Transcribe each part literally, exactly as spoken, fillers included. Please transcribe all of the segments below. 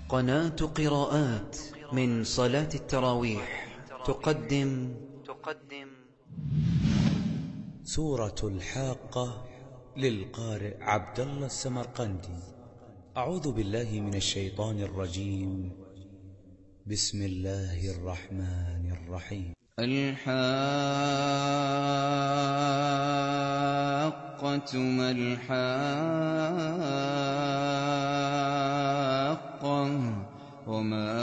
قناة قراءات من صلاة التراويح تقدم تقدم سورة الحاقة للقارئ عبد الله السمرقندي. أعوذ بالله من الشيطان الرجيم. بسم الله الرحمن الرحيم. الحاقة ما الحاقة وما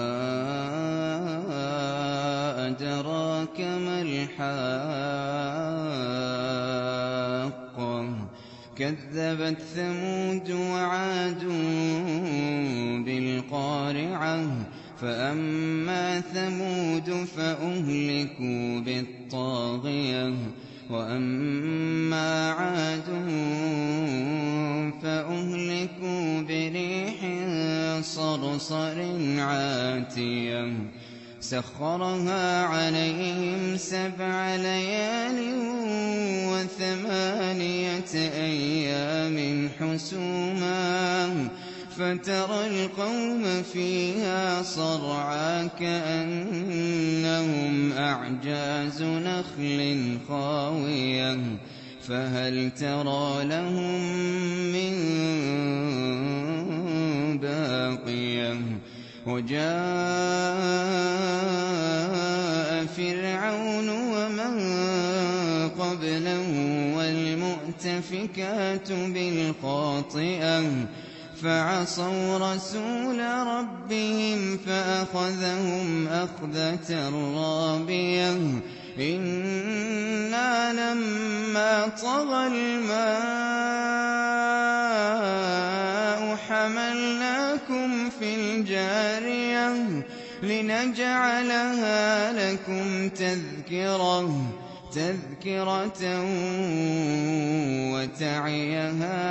أدراك ما الحاقة كذبت ثمود وعاد بالقارعة فأما ثمود فأهلكوا بالطاغية وأما عاد فأهلكوا بريح صرصر عاتية سخرها عليهم سبع ليال وثمانية أيام حسوما فترى القوم فيها صرعى كأنهم أعجاز نخل خاوية فهل ترى لهم من باقية وجاء فرعون ومن قبله والمؤتفكات بالخاطئة فعصوا رسول ربهم فأخذهم أخذة رابية إنا لما طغى الماء حملناكم في الجارية لنجعلها لكم تذكرة تذكرة وتعيها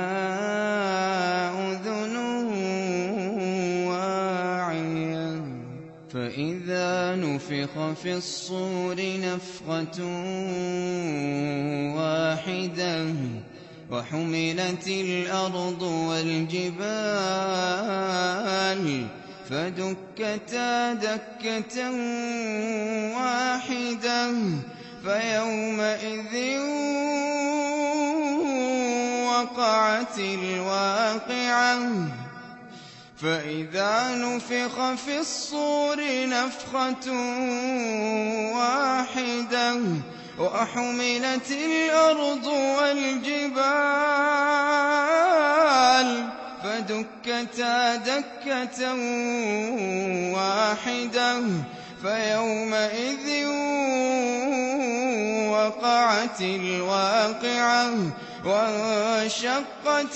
أذن واعية فإذا نفخ في الصور نفخة واحدة وحملت الأرض والجبال فدكتا دكة واحدة فيومئذ وقعت الواقعة فإذا نفخ في الصور نفخة واحدة وحملت الأرض والجبال فدكتا دكة واحدة فيومئذ وقعت الواقعة وانشقت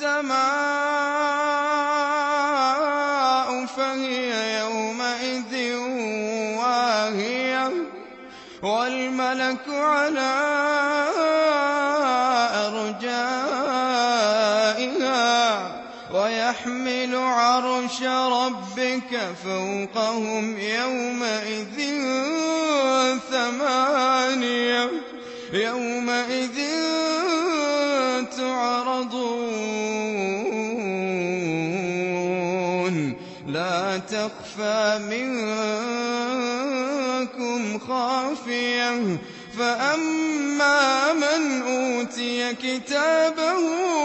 السماء فهي يومئذ واهية والملك على أرجائها ويحمل عرش ربك فوقهم يومئذ ثمانية يومئذ تعرضون لا تخفى منكم خافية فأما من أوتي كتابه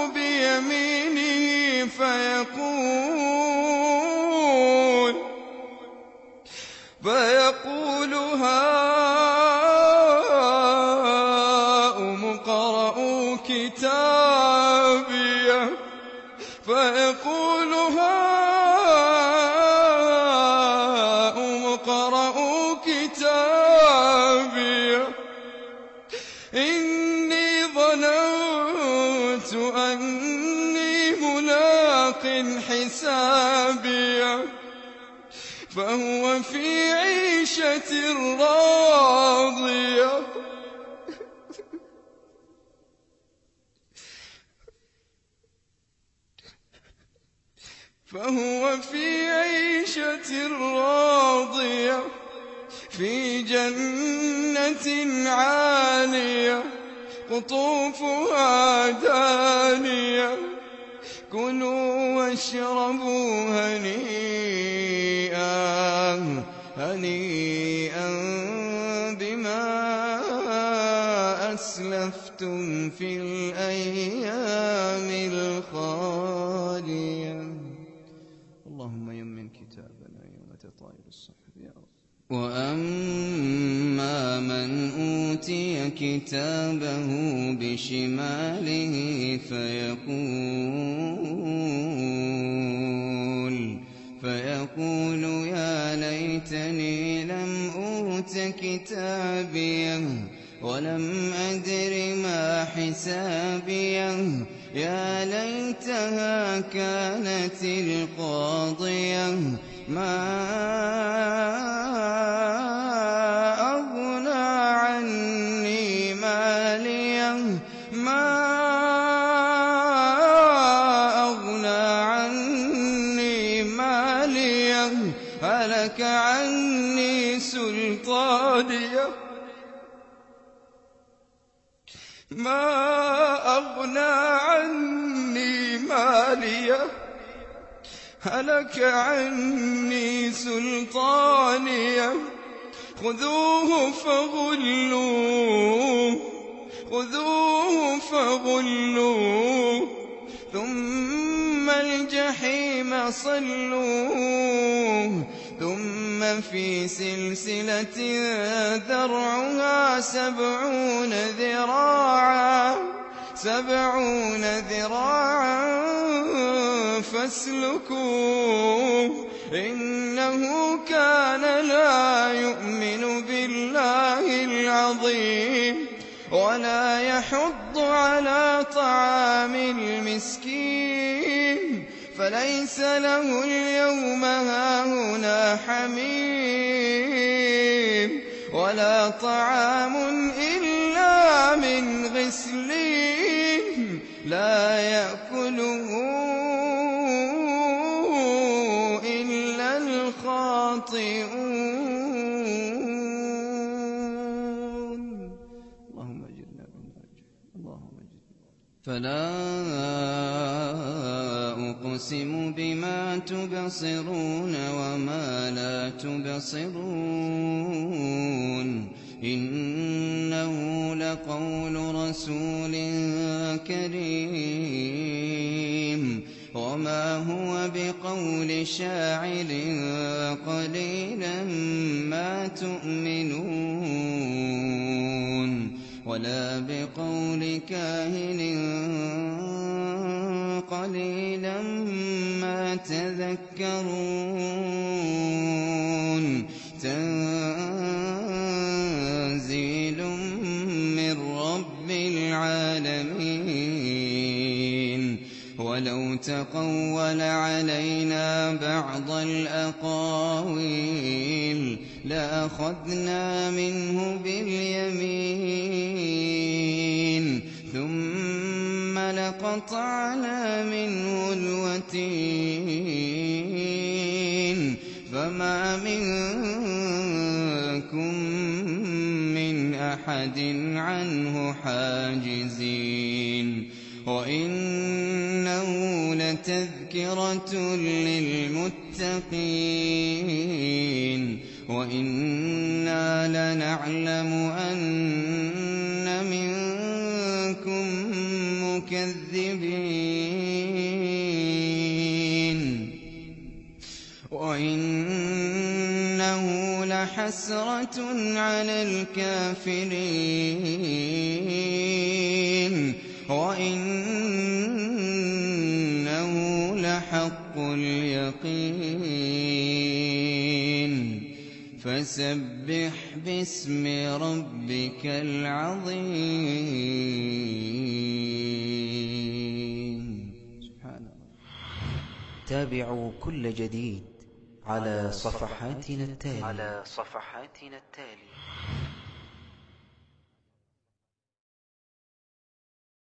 بيمينه فيقول فيقول هاؤم اقرءوا كتابيه فيقول هاؤم اقرءوا كتابيه إني ظننت أني ملاق حسابيه فهو في عيشة راضية فهو في عيشة راضية في جنة عالية قطوفها دانية كلوا واشربوا هنيئا هنيئا بما أسلفتم في الأيام الخالية. اللهم يمن كتابنا يوم تطاير الصحف يا رب. وأما من أوتي كتابه بشماله فيقول فيقول يا ليتني لم أوت كتابيه ولم أدر ما حسابيه يا ليتها كانت القاضية ما أغنى عني ماليه ما أغنى عني ماليه هلك عني سلطانيه ما أغنى عني ماليه هلك عني سلطانيه خذوه فغلوه خذوه فغلوه ثم الجحيم صلوه ثم في سلسلة ذرعها سبعون ذراعا سبعون ذراعا فاسلكوه إنه كان لا يؤمن بالله العظيم ولا يحض على طعام المسكين فليس له اليوم هاهنا حميم ولا طعام إلا من غسلين لا يأكله إلا الخاطئون. اللهم اجرنا من أجر اللهم اجرنا. فلا أقسم بما تبصرون وما لا تبصرون إنه لقول رسول كريم وما هو بقول شاعر قليلا ما تؤمنون ولا بقول كاهن قليلا ما تذكرون تنزيل من رب العالمين ولو تقول علينا بعض الأقاويل لأخذنا منه باليمين ثم لقطعنا منه الوتين فما منكم من أحد عنه حاجزين وإنه لتذكرة للمتقين وإنا لنعلم أن منكم مكذبين وإنه لحسرة على الكافرين وإنه لحق اليقين فسبح باسم ربك العظيم. سبحان الله. تابعوا كل جديد على صفحاتنا التالية على صفحاتنا التالية.